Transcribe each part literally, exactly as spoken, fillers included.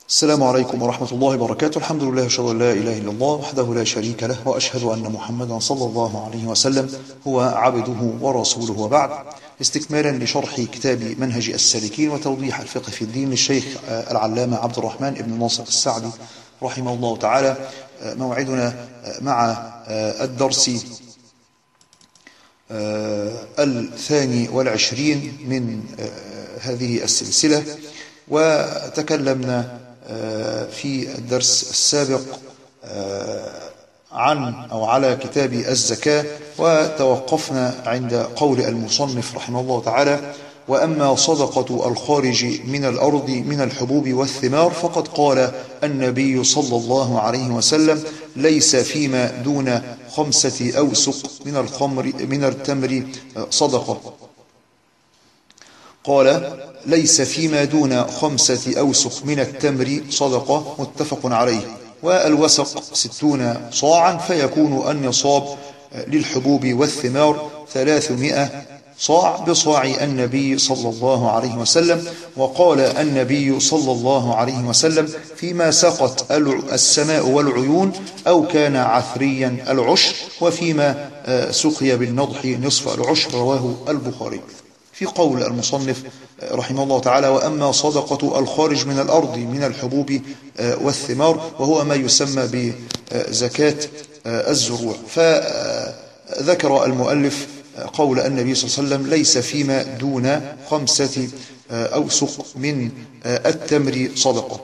السلام عليكم ورحمة الله وبركاته. الحمد لله، أشهد أن لا إله إلا الله وحده لا شريك له، وأشهد أن محمدا صلى الله عليه وسلم هو عبده ورسوله، وبعد. استكمالا لشرح كتاب منهج السالكين وتوضيح الفقه في الدين للشيخ العلامة عبد الرحمن بن ناصر السعدي رحمه الله تعالى، موعدنا مع الدرس الثاني والعشرين من هذه السلسلة. وتكلمنا في الدرس السابق عن أو على كتاب الزكاة، وتوقفنا عند قول المصنف رحمه الله تعالى: وأما صدقة الخارج من الأرض من الحبوب والثمار فقد قال النبي صلى الله عليه وسلم: ليس فيما دون خمسة أوسق من الخمر من التمر صدقة. قال: ليس فيما دون خمسة أوسق من التمر صدقة، متفق عليه. والوسق ستون صاعا، فيكون النصاب للحبوب والثمار ثلاثمائة صاع بصاع النبي صلى الله عليه وسلم. وقال النبي صلى الله عليه وسلم: فيما سقت السماء والعيون أو كان عثريا العشر، وفيما سقي بالنضح نصف العشر، رواه البخاري. في قول المصنف رحمه الله تعالى: وأما صدقة الخارج من الأرض من الحبوب والثمار، وهو ما يسمى بزكاة الزروع. فذكر المؤلف قول النبي صلى الله عليه وسلم: ليس فيما دون خمسة أوسق من التمر صدقة.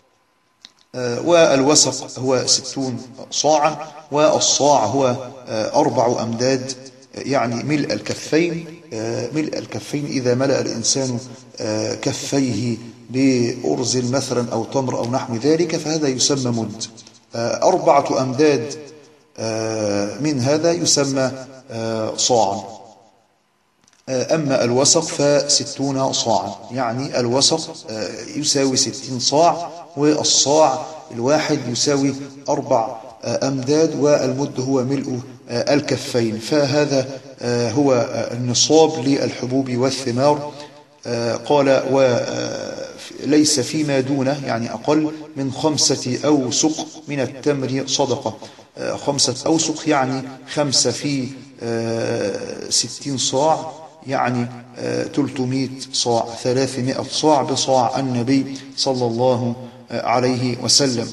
والوسق هو ستون صاعا، والصاع هو أربع أمداد، يعني ملء الكفين. ملء الكفين إذا ملأ الإنسان كفيه بأرز مثلا أو تمر أو نحو ذلك فهذا يسمى مد. أربعة أمداد من هذا يسمى صاعا. أما الوسق فستون صاعا، يعني الوسق يساوي ستين صاع، والصاع الواحد يساوي أربع أمداد، والمد هو ملء الكفين. فهذا هو النصاب للحبوب والثمار. قال: وليس فيما دونه، يعني أقل من خمسة أوسق من التمر صدقة. خمسة أوسق يعني خمسة في ستين صاع، يعني ثلاثمائة صاع، ثلاثمائة صاع بصاع النبي صلى الله عليه وسلم.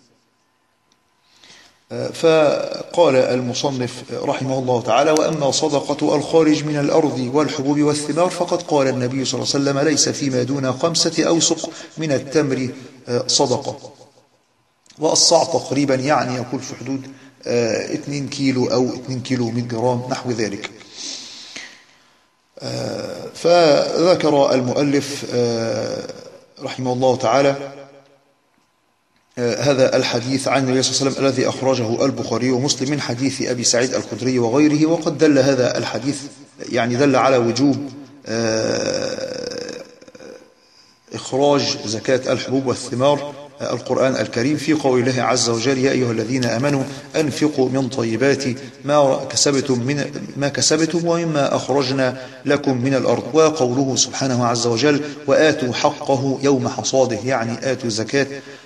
فقال المصنف رحمه الله تعالى: وأما صدقة الخارج من الأرض والحبوب والثمار فقد قال النبي صلى الله عليه وسلم: ليس فيما دون خمسة أوسق من التمر صدقة. والصاع تقريبا يعني يكون في حدود اثنين كيلو أو اثنين كيلو مئة جرام نحو ذلك. فذكر المؤلف رحمه الله تعالى هذا الحديث عن النبي صلى الله عليه وسلم الذي أخرجه البخاري ومسلم من حديث أبي سعيد الخدري وغيره. وقد دل هذا الحديث يعني دل على وجوب إخراج زكاة الحبوب والثمار القرآن الكريم في قول الله عز وجل: يا أيها الذين آمنوا أنفقوا من طيبات ما كسبتم من ما كسبتم ومما أخرجنا لكم من الأرض. وقوله سبحانه عز وجل: وآتوا حقه يوم حصاده، يعني آتوا زكاة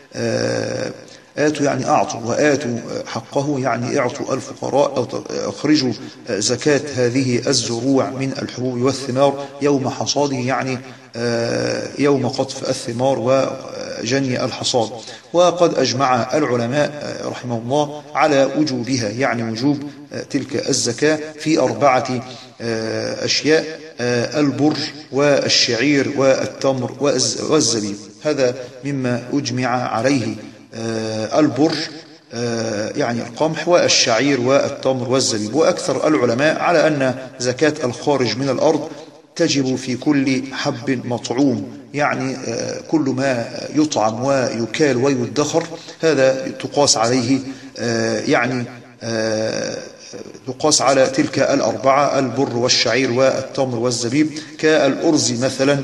آتوا يعني أعطوا، وآتوا حقه يعني اعطوا الفقراء أو اخرجوا زكاة هذه الزروع من الحبوب والثمار يوم حصاده، يعني يوم قطف الثمار وجني الحصاد. وقد أجمع العلماء رحمه الله على وجوبها، يعني وجوب تلك الزكاة في أربعة أشياء: البر والشعير والتمر والزبيب. هذا مما أجمع عليه. البر يعني القمح، والشعير والتمر والزبيب. وأكثر العلماء على أن زكاة الخارج من الأرض تجب في كل حب مطعوم، يعني كل ما يطعم ويكال ويدخر هذا تقاس عليه، يعني تقاس على تلك الأربعة: البر والشعير والتمر والزبيب، كالأرز مثلا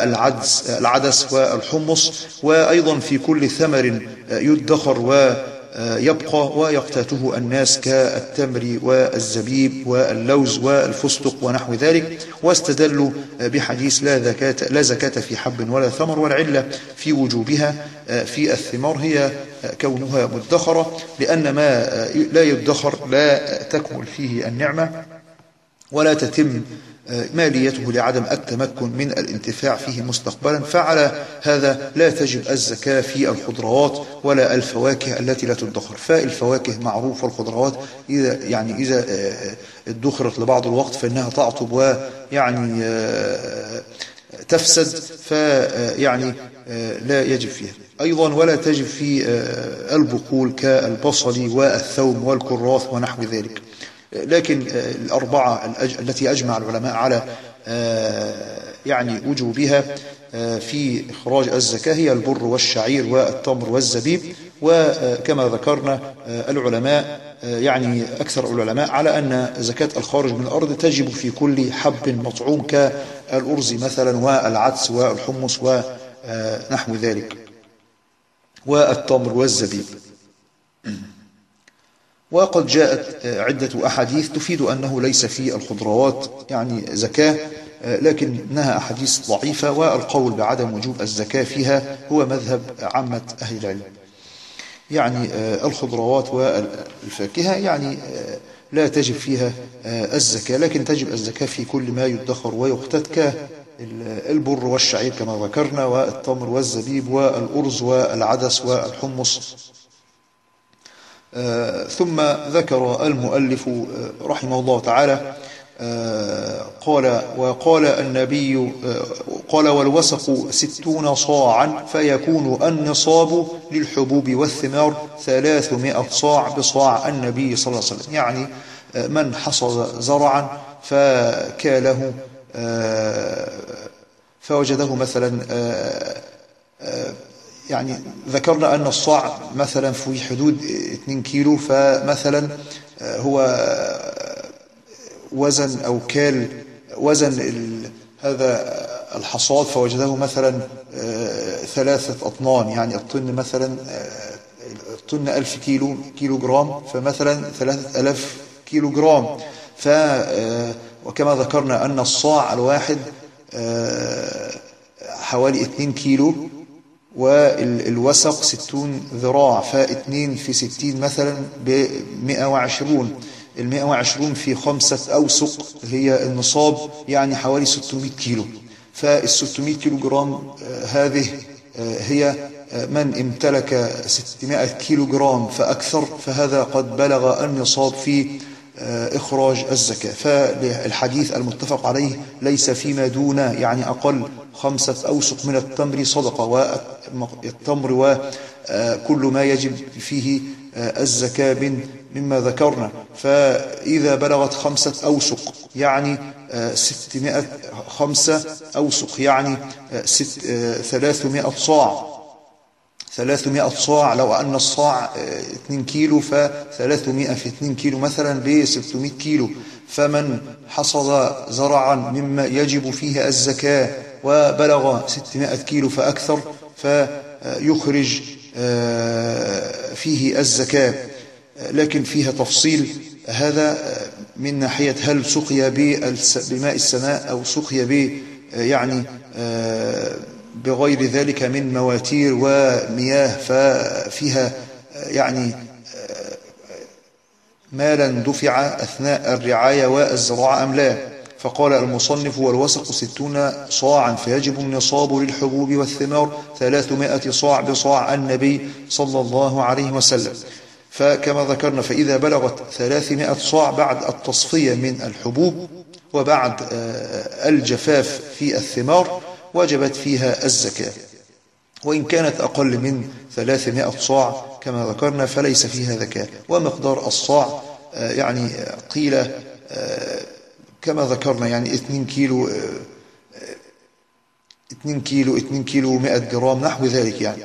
والعدس العدس والحمص. وأيضا في كل ثمر يدخر يبقى ويقتاته الناس كالتمر والزبيب واللوز والفستق ونحو ذلك. واستدلوا بحديث لا زكاة لا زكاة في حب ولا ثمر، والعلة في وجوبها في الثمار هي كونها مدخرة، لأن ما لا يدخر لا تكمل فيه النعمة ولا تتم ماليته لعدم التمكن من الانتفاع فيه مستقبلا. فعلى هذا لا تجب الزكاة في الخضروات ولا الفواكه التي لا تدخر. فالفواكه معروف، والخضروات إذا يعني إذا ادخرت لبعض الوقت فإنها تعطب ويعني تفسد، فيعني لا يجب فيها. أيضا ولا تجب في البقول كالبصل والثوم والكراث ونحو ذلك. لكن الأربعة التي أجمع العلماء على يعني وجوبها في إخراج الزكاة هي البر والشعير والتمر والزبيب. وكما ذكرنا العلماء يعني أكثر العلماء على أن زكاة الخارج من الأرض تجب في كل حب مطعوم كالأرز مثلا والعدس والحمص ونحو ذلك والتمر والزبيب. وقد جاءت عدة أحاديث تفيد أنه ليس في الخضروات يعني زكاة، لكنها أحاديث ضعيفة، والقول بعدم وجوب الزكاة فيها هو مذهب عامة أهل العلم. يعني الخضروات والفاكهة يعني لا تجب فيها الزكاة، لكن تجب الزكاة في كل ما يدخر ويقتات كالبر والشعير كما ذكرنا، والتمر والزبيب والأرز والعدس والحمص. آه ثم ذكر المؤلف رحمه الله تعالى آه قال وقال النبي آه قال والوسق ستون صاعا فيكون النصاب للحبوب والثمار ثلاثمائة صاع بصاع النبي صلى الله عليه وسلم. يعني آه من حصد زرعا فكاله آه فوجده مثلا آه آه يعني ذكرنا أن الصاع مثلا في حدود اثنين كيلو، فمثلا هو وزن أو كال وزن هذا الحصاد فوجده مثلا ثلاثة أطنان، يعني الطن مثلا الطن ألف كيلو كيلو جرام، فمثلا ثلاثة ألاف كيلو جرام. ف وكما ذكرنا أن الصاع الواحد حوالي اثنين كيلو، والوسق ستون ذراع، فاثنين في ستين مثلا بمئة وعشرون، المئة وعشرون في خمسة أوسق هي النصاب، يعني حوالي ستمائة كيلو. فالستمائة كيلو جرام هذه هي من امتلك ستمائة كيلو جرام فأكثر فهذا قد بلغ النصاب في إخراج الزكاة. فالحديث المتفق عليه ليس فيما دون يعني أقل خمسة أوسق من التمر صدقة، والتمر وكل ما يجب فيه الزكاة مما ذكرنا. فإذا بلغت خمسة أوسق يعني ستمائة خمسة أوسق يعني ثلاثمائة صاع ثلاثمائة صاع. لو أن الصاع اثنين كيلو فثلاثمائة في اثنين كيلو مثلا بستمائة كيلو. فمن حصد زرعا مما يجب فيه الزكاة وبلغ ستمائة كيلو فأكثر فيخرج فيه الزكاة، لكن فيها تفصيل هذا من ناحية هل سقي بماء السماء أو سقي ب يعني بغير ذلك من مواتير ومياه، ففيها يعني مالا دفع أثناء الرعاية والزراعة أم لا. فقال المصنف والوسق ستون صاعا فيجب النصاب للحبوب والثمار ثلاثمائة صاع بصاع النبي صلى الله عليه وسلم. فكما ذكرنا فإذا بلغت ثلاثمائة صاع بعد التصفية من الحبوب وبعد الجفاف في الثمار وجبت فيها الزكاة، وإن كانت أقل من ثلاثمائة صاع كما ذكرنا فليس فيها زكاة. ومقدار الصاع يعني قيل كما ذكرنا يعني اثنين كيلو اثنين كيلو اثنين كيلو مئة جرام نحو ذلك يعني.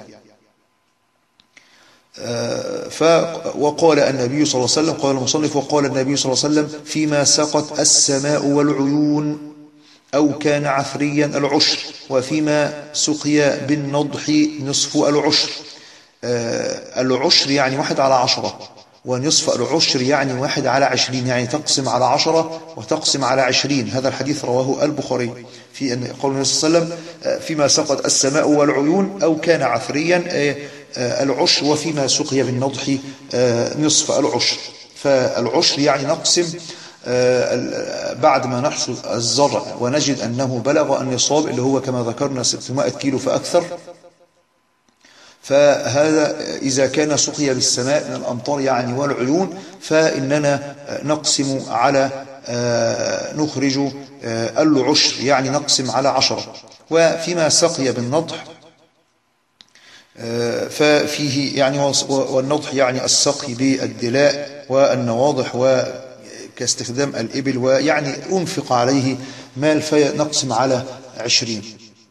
ف وقال النبي صلى الله عليه وسلم قال المصنف وقال النبي صلى الله عليه وسلم فيما سقت السماء والعيون أو كان عثريا العشر، وفيما سقي بالنضح نصف العشر. العشر يعني واحد على عشرة، ونصف العشر يعني واحد على عشرين، يعني تقسم على عشرة وتقسم على عشرين. هذا الحديث رواه البخاري في أن قول النبي صلى الله عليه وسلم فيما سقت السماء والعيون أو كان عثريا العشر، وفيما سقي بالنضح نصف العشر. فالعشر يعني نقسم بعد ما نحصد الزرع ونجد أنه بلغ النصاب اللي هو كما ذكرنا ستمائة كيلو فأكثر، فهذا إذا كان سقي بالسماء من الأمطار يعني والعيون، فإننا نقسم على نخرج العشر يعني نقسم على عشرة. وفيما سقي بالنضح ففيه يعني، والنضح يعني السقي بالدلاء والنواضح وكاستخدام الإبل، ويعني أنفق عليه مال فنقسم على عشرين.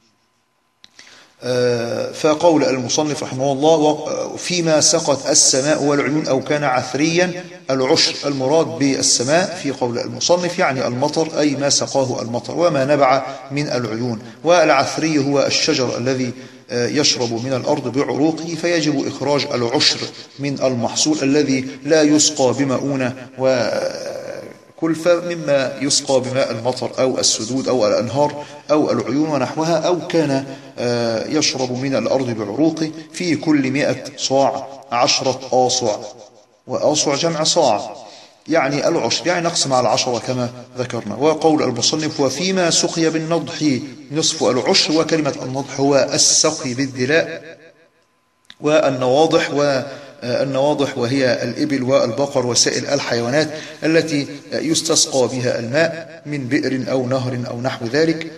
فقول المصنف رحمه الله فيما سقت السماء والعيون أو كان عثريا العشر، المراد بالسماء في قول المصنف يعني المطر، أي ما سقاه المطر وما نبع من العيون. والعثري هو الشجر الذي يشرب من الأرض بعروقه، فيجب إخراج العشر من المحصول الذي لا يسقى بمؤونة وكلفة مما يسقى بماء المطر أو السدود أو الأنهار أو العيون ونحوها، أو كان يشرب من الأرض بعروقه. في كل مئة صاع عشرة آصع، وآصع جمع صاع يعني العشر، يعني نقسم على العشرة كما ذكرنا. وقول المصنف وفيما سقي بالنضح نصف العشر، وكلمة النضح هو السقي بالدلاء والنواضح، والنواضح وهي الإبل والبقر وسائل الحيوانات التي يستسقى بها الماء من بئر أو نهر أو نحو ذلك.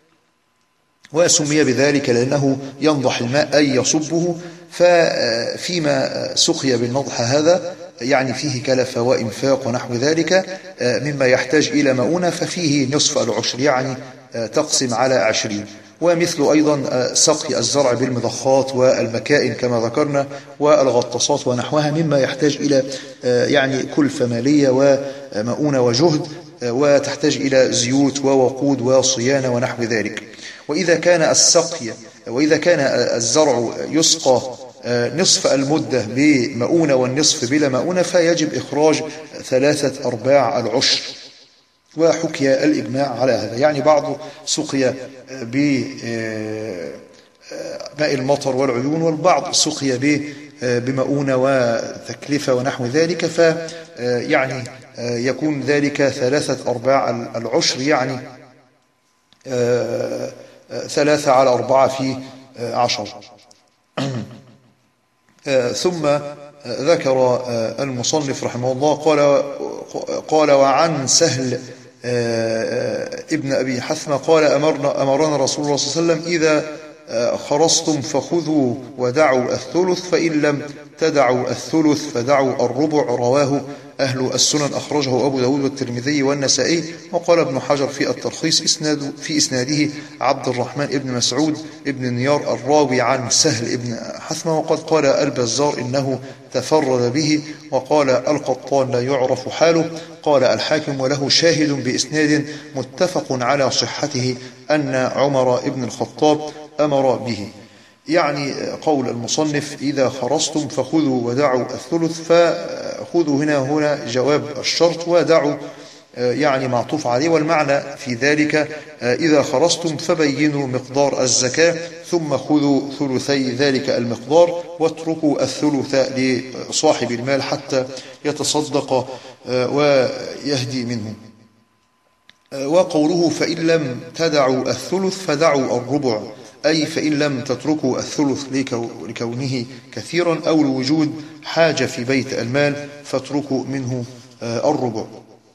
وسمي بذلك لأنه ينضح الماء أي يصبه. ففيما سقي بالنضح هذا يعني فيه كلفة وإنفاق ونحو ذلك مما يحتاج إلى مؤونة، ففيه نصف العشر يعني تقسم على عشرين. ومثل أيضا سقي الزرع بالمضخات والمكائن كما ذكرنا والغطاسات ونحوها مما يحتاج إلى يعني كلفة مالية ومؤونة وجهد، وتحتاج إلى زيوت ووقود وصيانة ونحو ذلك. وإذا كان السقي وإذا كان الزرع يسقى نصف المدة بمؤونة والنصف بلا مؤونة، فيجب إخراج ثلاثة أرباع العشر. وحكي الإجماع على هذا، يعني بعض سقي بماء المطر والعيون، والبعض سقي بمؤونة وتكلفة ونحو ذلك، فيعني يكون ذلك ثلاثة أرباع العشر، يعني ثلاثة على أربعة في عشر. ثم ذكر المصنف رحمه الله قال قال وعن سهل ابن أبي حثمة قال أمرنا أمرنا رسول الله صلى الله عليه وسلم إذا خرصتم فخذوا ودعوا الثلث، فإن لم تدعوا الثلث فدعوا الربع. رواه أهل السنن، أخرجه أبو داود والترمذي والنسائي. وقال ابن حجر في التلخيص إسناد في إسناده عبد الرحمن ابن مسعود ابن نيار الراوي عن سهل ابن حثمة. وقد قال البزار إنه تفرد به، وقال القطان لا يعرف حاله. قال الحاكم وله شاهد بإسناد متفق على صحته أن عمر ابن الخطاب أمر به. يعني قول المصنف إذا خرصتم فخذوا ودعوا الثلث، فخذوا هنا هنا جواب الشرط، ودعوا يعني معطوف عليه، والمعنى في ذلك إذا خرصتم فبينوا مقدار الزكاة ثم خذوا ثلثي ذلك المقدار، واتركوا الثلث لصاحب المال حتى يتصدق ويهدي منه. وقوله فإن لم تدعوا الثلث فدعوا الربع، أي فإن لم تتركوا الثلث لكونه كثيرا أو لوجود حاجة في بيت المال فاتركوا منه الربع.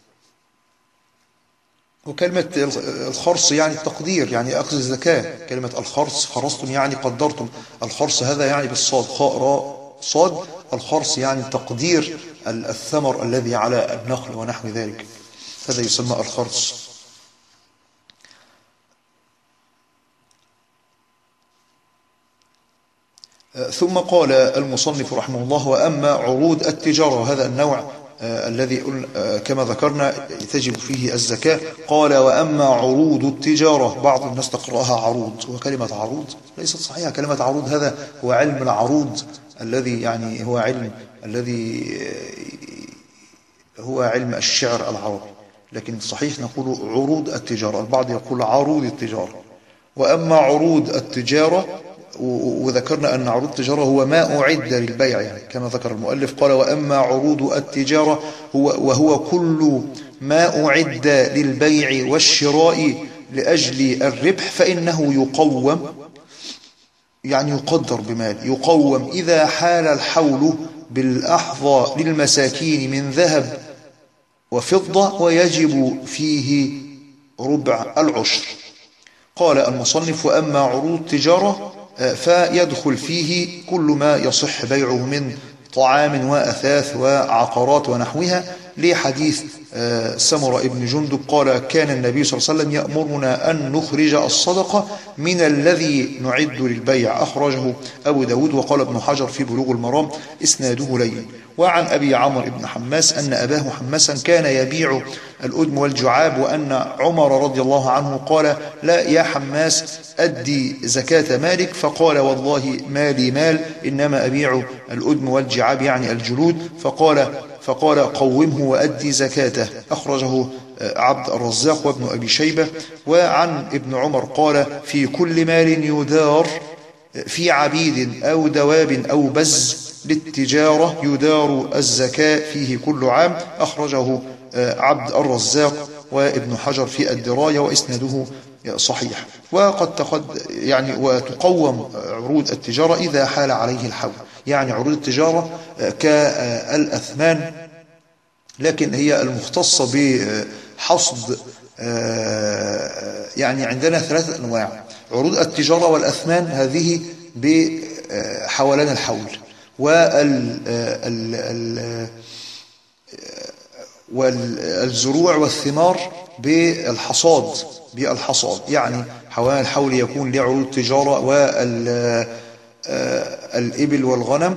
وكلمة الخرص يعني التقدير، يعني أخذ الزكاة. كلمة الخرص خرصتم يعني قدرتم، الخرص هذا يعني بالصاد خاء راء صاد، الخرص يعني تقدير الثمر الذي على النخل ونحو ذلك، هذا يسمى الخرص. ثم قال المصنف رحمه الله وأما عروض التجارة، هذا النوع آه الذي آه كما ذكرنا تجب فيه الزكاة. قال وأما عروض التجارة، بعض الناس تقرأها عروض، وكلمة عروض ليست صحيحة. كلمة عروض هذا هو علم العروض الذي يعني هو علم الذي هو علم الشعر العربي، لكن صحيح نقول عروض التجارة، البعض يقول عروض التجارة. وأما عروض التجارة، وذكرنا أن عروض التجارة هو ما أعد للبيع، يعني كما ذكر المؤلف قال وأما عروض التجارة هو وهو كل ما أعد للبيع والشراء لأجل الربح فإنه يقوم، يعني يقدر بمال، يقوم إذا حال الحول بالأحظى للمساكين من ذهب وفضة، ويجب فيه ربع العشر. قال المصنف وأما عروض التجارة فيدخل فيه كل ما يصح بيعه من طعام وأثاث وعقارات ونحوها، لحديث سمرة ابن جندب قال كان النبي صلى الله عليه وسلم يأمرنا أن نخرج الصدقة من الذي نعد للبيع، أخرجه أبو داود. وقال ابن حجر في بلوغ المرام إسناده لين. وعن أبي عمرو بن حماس أن أباه حماسا كان يبيع الأدم والجعاب، وأن عمر رضي الله عنه قال لا يا حماس أدي زكاة مالك، فقال والله مالي مال إنما أبيع الأدم والجعاب يعني الجلود، فقال فقال قومه وأدي زكاته، أخرجه عبد الرزاق وابن أبي شيبة. وعن ابن عمر قال في كل مال يدار في عبيد أو دواب أو بز للتجارة يدار الزكاة فيه كل عام، أخرجه عبد الرزاق وابن حجر في الدراية وإسناده صحيح. وقد تقد يعني وتقوم عروض التجارة إذا حال عليه الحول، يعني عروض التجارة كالأثمان، لكن هي المختصة بحصد، يعني عندنا ثلاثة أنواع عروض التجارة والأثمان، هذه بحولان الحول، والزروع والثمار بالحصاد بالحصاد يعني حوالي الحول يكون لعروض التجارة والإبل والغنم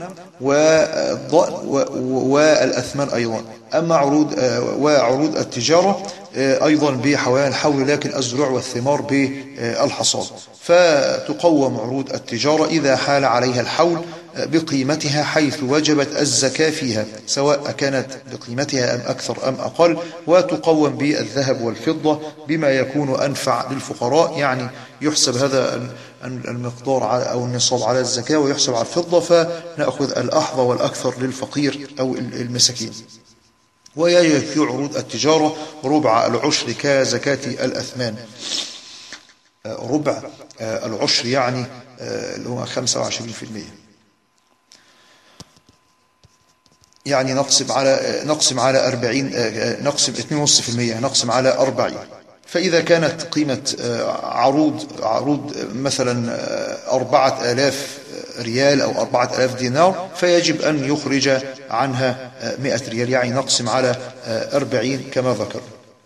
والأثمان أيضا. أما عروض وعروض التجارة أيضا بحوالي الحول، لكن الزروع والثمار بالحصاد. فتقوم عروض التجارة إذا حال عليها الحول بقيمتها حيث وجبت الزكاة فيها، سواء كانت بقيمتها أم أكثر أم أقل، وتقوم بالذهب والفضة بما يكون أنفع للفقراء، يعني يحسب هذا المقدار أو النصاب على الزكاة ويحسب على الفضة، فنأخذ الأحظى والأكثر للفقير أو المساكين. ويجب في عروض التجارة ربع العشر كزكاة الأثمان، ربع العشر يعني اللي هو خمسة وعشرين بالمئة، يعني نقسم على نقسم على أربعين، نقسم اثنين ونصف في المئة، نقسم على أربعين. فإذا كانت قيمة عروض عروض مثلا أربعة آلاف ريال أو أربعة آلاف دينار، فيجب أن يخرج عنها مئة ريال، يعني نقسم على أربعين كما ذكر،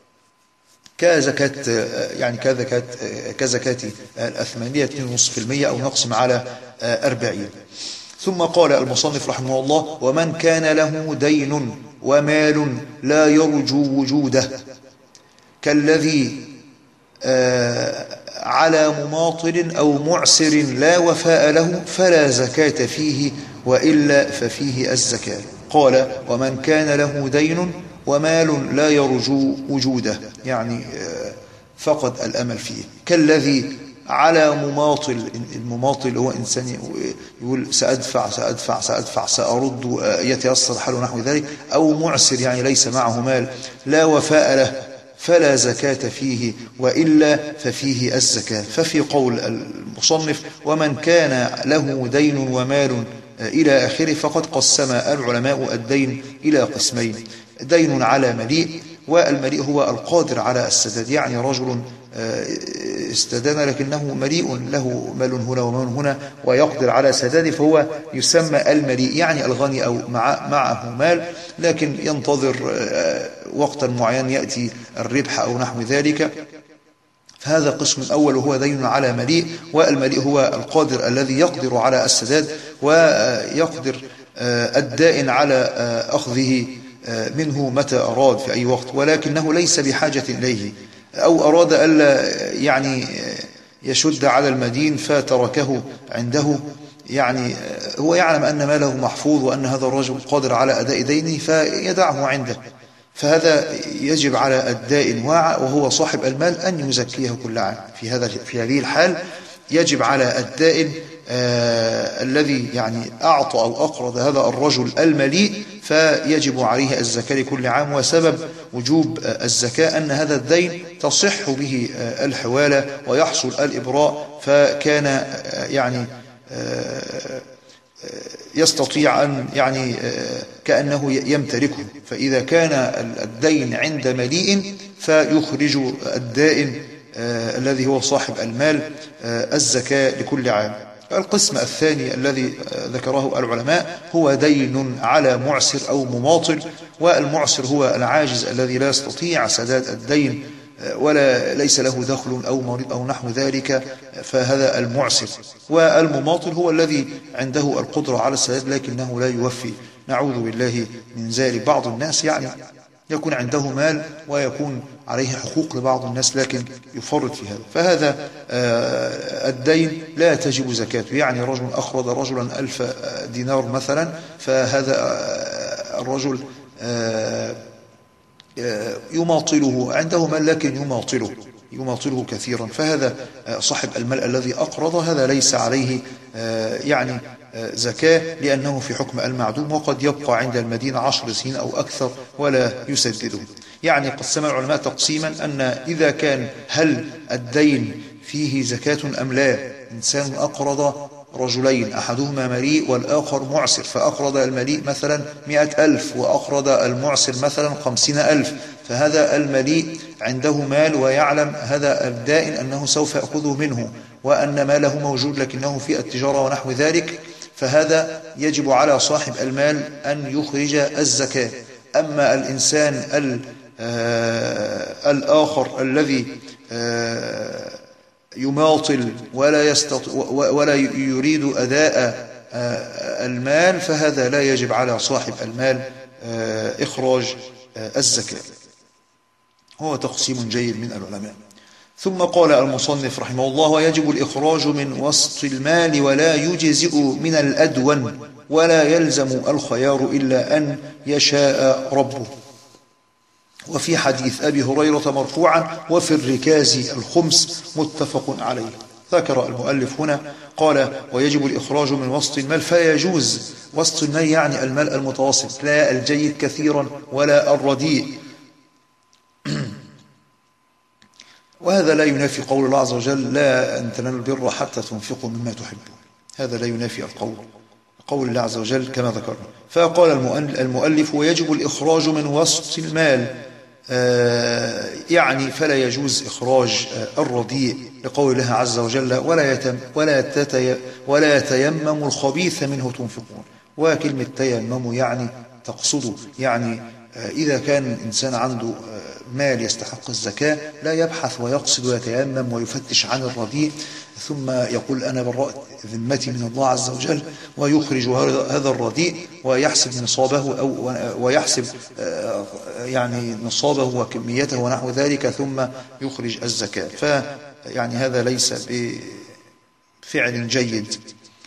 كزكاة يعني كزكاة كزكاة الأثمانية اثنين ونصف في المئة، أو نقسم على أربعين. ثم قال المصنف رحمه الله ومن كان له دين ومال لا يرجو وجوده كالذي على مماطل أو معسر لا وفاء له فلا زكاة فيه وإلا ففيه الزكاة. قال ومن كان له دين ومال لا يرجو وجوده، يعني فقد الأمل فيه، كالذي على مماطل، المماطل هو إنسان يقول سأدفع سأدفع سأدفع سأرد يتيسر حاله نحو ذلك، أو معسر يعني ليس معه مال لا وفاء له فلا زكاة فيه وإلا ففيه الزكاة. ففي قول المصنف ومن كان له دين ومال إلى آخره، فقد قسم العلماء الدين إلى قسمين: دين على مليء، والمليء هو القادر على السداد، يعني رجل استدان لكنه مليء، له مال هنا ومال هنا ويقدر على سداده، فهو يسمى المليء، يعني الغني أو مع معه مال لكن ينتظر وقتا معين يأتي الربح أو نحو ذلك. فهذا قسم الأول وهو دين على مليء، والمليء هو القادر الذي يقدر على السداد ويقدر الدائن على أخذه منه متى أراد في أي وقت، ولكنه ليس بحاجة إليه، أو أراد ألا يعني يشد على المدين فتركه عنده، يعني هو يعلم أن ماله محفوظ وأن هذا الرجل قادر على أداء دينه فيدعه عنده، فهذا يجب على الدائن وهو صاحب المال أن يزكيه كل عام. في هذا في هذه الحال يجب على الدائن آه الذي يعني أعطى أو أقرض هذا الرجل المليء فيجب عليه الزكاة لكل عام. وسبب وجوب الزكاة أن هذا الدين تصح به آه الحوالة ويحصل الإبراء، فكان آه يعني آه يستطيع أن يعني كأنه يمتلكه. فإذا كان الدين عند مليء فيخرج الدائن الذي هو صاحب المال الزكاة لكل عام. القسم الثاني الذي ذكره العلماء هو دين على معسر أو مماطل، والمعسر هو العاجز الذي لا يستطيع سداد الدين ولا ليس له دخل أو مريض أو نحو ذلك، فهذا المعسر. والمماطل هو الذي عنده القدرة على السداد لكنه لا يوفي، نعوذ بالله من ذلك. بعض الناس يعني يكون عنده مال ويكون عليه حقوق لبعض الناس لكن يفرط في هذا، فهذا الدين لا تجب زكاته. يعني رجل أخرج رجلا ألف دينار مثلا، فهذا الرجل يماطله، عنده مال لكن يماطله يماطله كثيرا، فهذا صاحب المال الذي أقرض هذا ليس عليه يعني زكاة لأنه في حكم المعدوم، وقد يبقى عند المدينة عشر سنين أو أكثر ولا يسدده. يعني قسم العلماء تقسيما أن إذا كان هل الدين فيه زكاة أم لا. إنسان أقرض رجلين أحدهما مليء والآخر معسر، فأقرض المليء مثلا مئة ألف وأقرض المعسر مثلا خمسين ألف، فهذا المليء عنده مال ويعلم هذا الدائن أنه سوف يأخذه منه وأن ماله موجود لكنه في التجارة ونحو ذلك، فهذا يجب على صاحب المال أن يخرج الزكاة. أما الإنسان الآخر الذي يماطل ولا يستط... ولا يريد أداء المال فهذا لا يجب على صاحب المال إخراج الزكاة. هو تقسيم جيد من العلماء. ثم قال المصنف رحمه الله: ويجب الإخراج من وسط المال ولا يجزئ من الأدون ولا يلزم الخيار إلا أن يشاء ربه. وفي حديث أبي هريرة مرفوعا: وفي الركاز الخمس، متفق عليه. ذكر المؤلف هنا قال: ويجب الإخراج من وسط المال، فيجوز وسط المال يعني المال المتوسط، لا الجيد كثيرا ولا الرديء. وهذا لا ينافي قول الله عز وجل: لا أن تنالوا البر حتى تنفقوا مما تحبون. هذا لا ينافي القول قول الله عز وجل كما ذكرنا. فقال المؤلف: ويجب الإخراج من وسط المال، آه يعني فلا يجوز إخراج آه الرديء، لقول الله عز وجل: ولا يتم ولا تتي ولا يتيمموا الخبيث منه تنفقون. وكلمة تيمموا يعني تقصدوا، يعني آه إذا كان الإنسان عنده آه مال يستحق الزكاة لا يبحث ويقصد ويتيمم ويفتش عن الرديء ثم يقول أنا برأت ذمتي من الله عز وجل، ويخرج هذا الرديء ويحسب نصابه أو ويحسب يعني نصابه وكميته ونحو ذلك ثم يخرج الزكاة. فيعني هذا ليس بفعل جيد.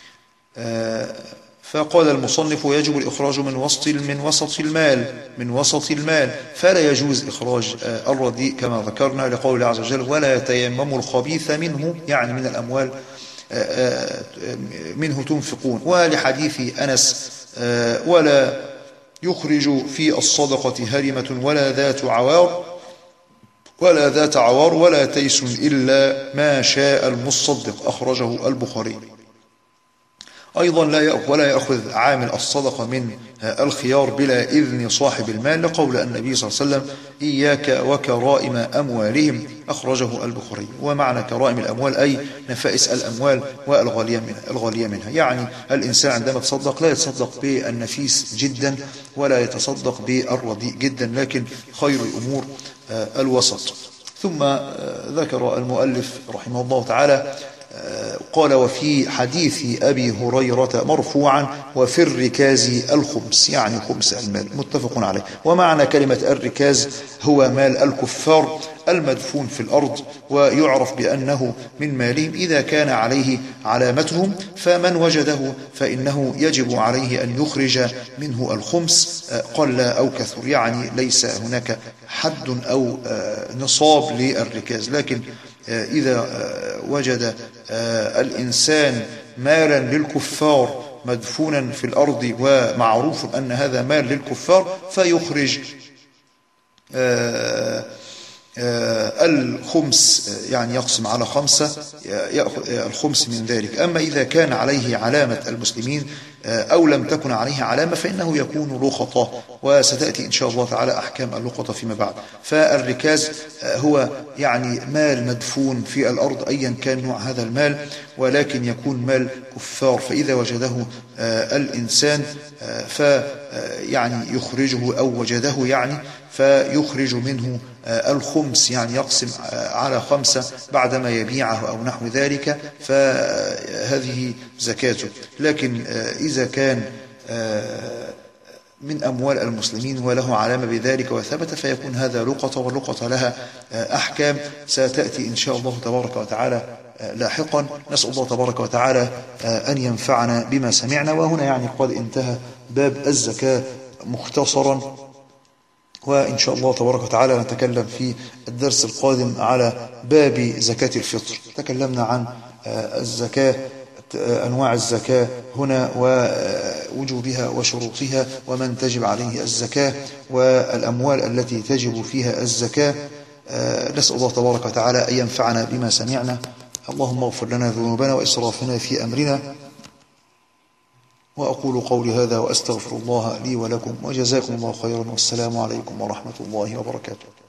فقال المصنف: ويجب الإخراج من وسط من وسط المال من وسط المال فلا يجوز إخراج الرديء كما ذكرنا، لقول الله عز وجل: ولا يتيمموا الخبيث منه، يعني من الأموال منه تنفقون. ولحديث أنس: ولا يخرج في الصدقة هرمة ولا ذات عوار ولا ذات عوار ولا تيس إلا ما شاء المصدق، أخرجه البخاري. أيضا لا ولا يأخذ عامل الصدقة من الخيار بلا إذن صاحب المال، لقول النبي صلى الله عليه وسلم: إياك وكرائم أموالهم، أخرجه البخاري. ومعنى كرائم الأموال أي نفائس الأموال والغالية منها, الغالية منها. يعني الإنسان عندما يتصدق لا يتصدق بالنفيس جدا ولا يتصدق بالرديء جدا، لكن خير الأمور الوسط. ثم ذكر المؤلف رحمه الله تعالى قال وفي حديث أبي هريرة مرفوعا وفي الركاز الخمس، يعني خمس المال، متفق عليه. ومعنى كلمة الركاز هو مال الكفار المدفون في الأرض، ويعرف بأنه من مالهم إذا كان عليه علامتهم، فمن وجده فإنه يجب عليه أن يخرج منه الخمس قل أو كثر، يعني ليس هناك حد أو نصاب للركاز. لكن إذا وجد الإنسان مالا للكفار مدفونا في الأرض ومعروف أن هذا مال للكفار فيخرج الخمس، يعني يقسم على خمسة يأخذ الخمس من ذلك. أما إذا كان عليه علامة المسلمين أو لم تكن عليه علامة فإنه يكون لقطة، وستأتي إن شاء الله تعالى أحكام اللقطة فيما بعد. فالركاز هو يعني مال مدفون في الأرض أيا كان نوع هذا المال، ولكن يكون مال كفار، فإذا وجده الإنسان فيعني يخرجه أو وجده يعني فيخرج منه الخمس، يعني يقسم على خمسة بعدما يبيعه أو نحو ذلك، فهذه زكاته. لكن إذا كان من أموال المسلمين وله علامة بذلك وثبت فيكون هذا لقطة، واللقطة لها أحكام ستأتي إن شاء الله تبارك وتعالى لاحقا. نسأل الله تبارك وتعالى أن ينفعنا بما سمعنا. وهنا يعني قد انتهى باب الزكاة مختصرا، وإن شاء الله تبارك وتعالى نتكلم في الدرس القادم على باب زكاة الفطر. تكلمنا عن الزكاة، أنواع الزكاة هنا ووجوبها وشروطها ومن تجب عليه الزكاة والأموال التي تجب فيها الزكاة. نسأل الله تبارك وتعالى أن ينفعنا بما سمعنا. اللهم اغفر لنا ذنوبنا وإسرافنا في أمرنا. وأقول قولي هذا وأستغفر الله لي ولكم، وجزاكم الله خيرا، والسلام عليكم ورحمة الله وبركاته.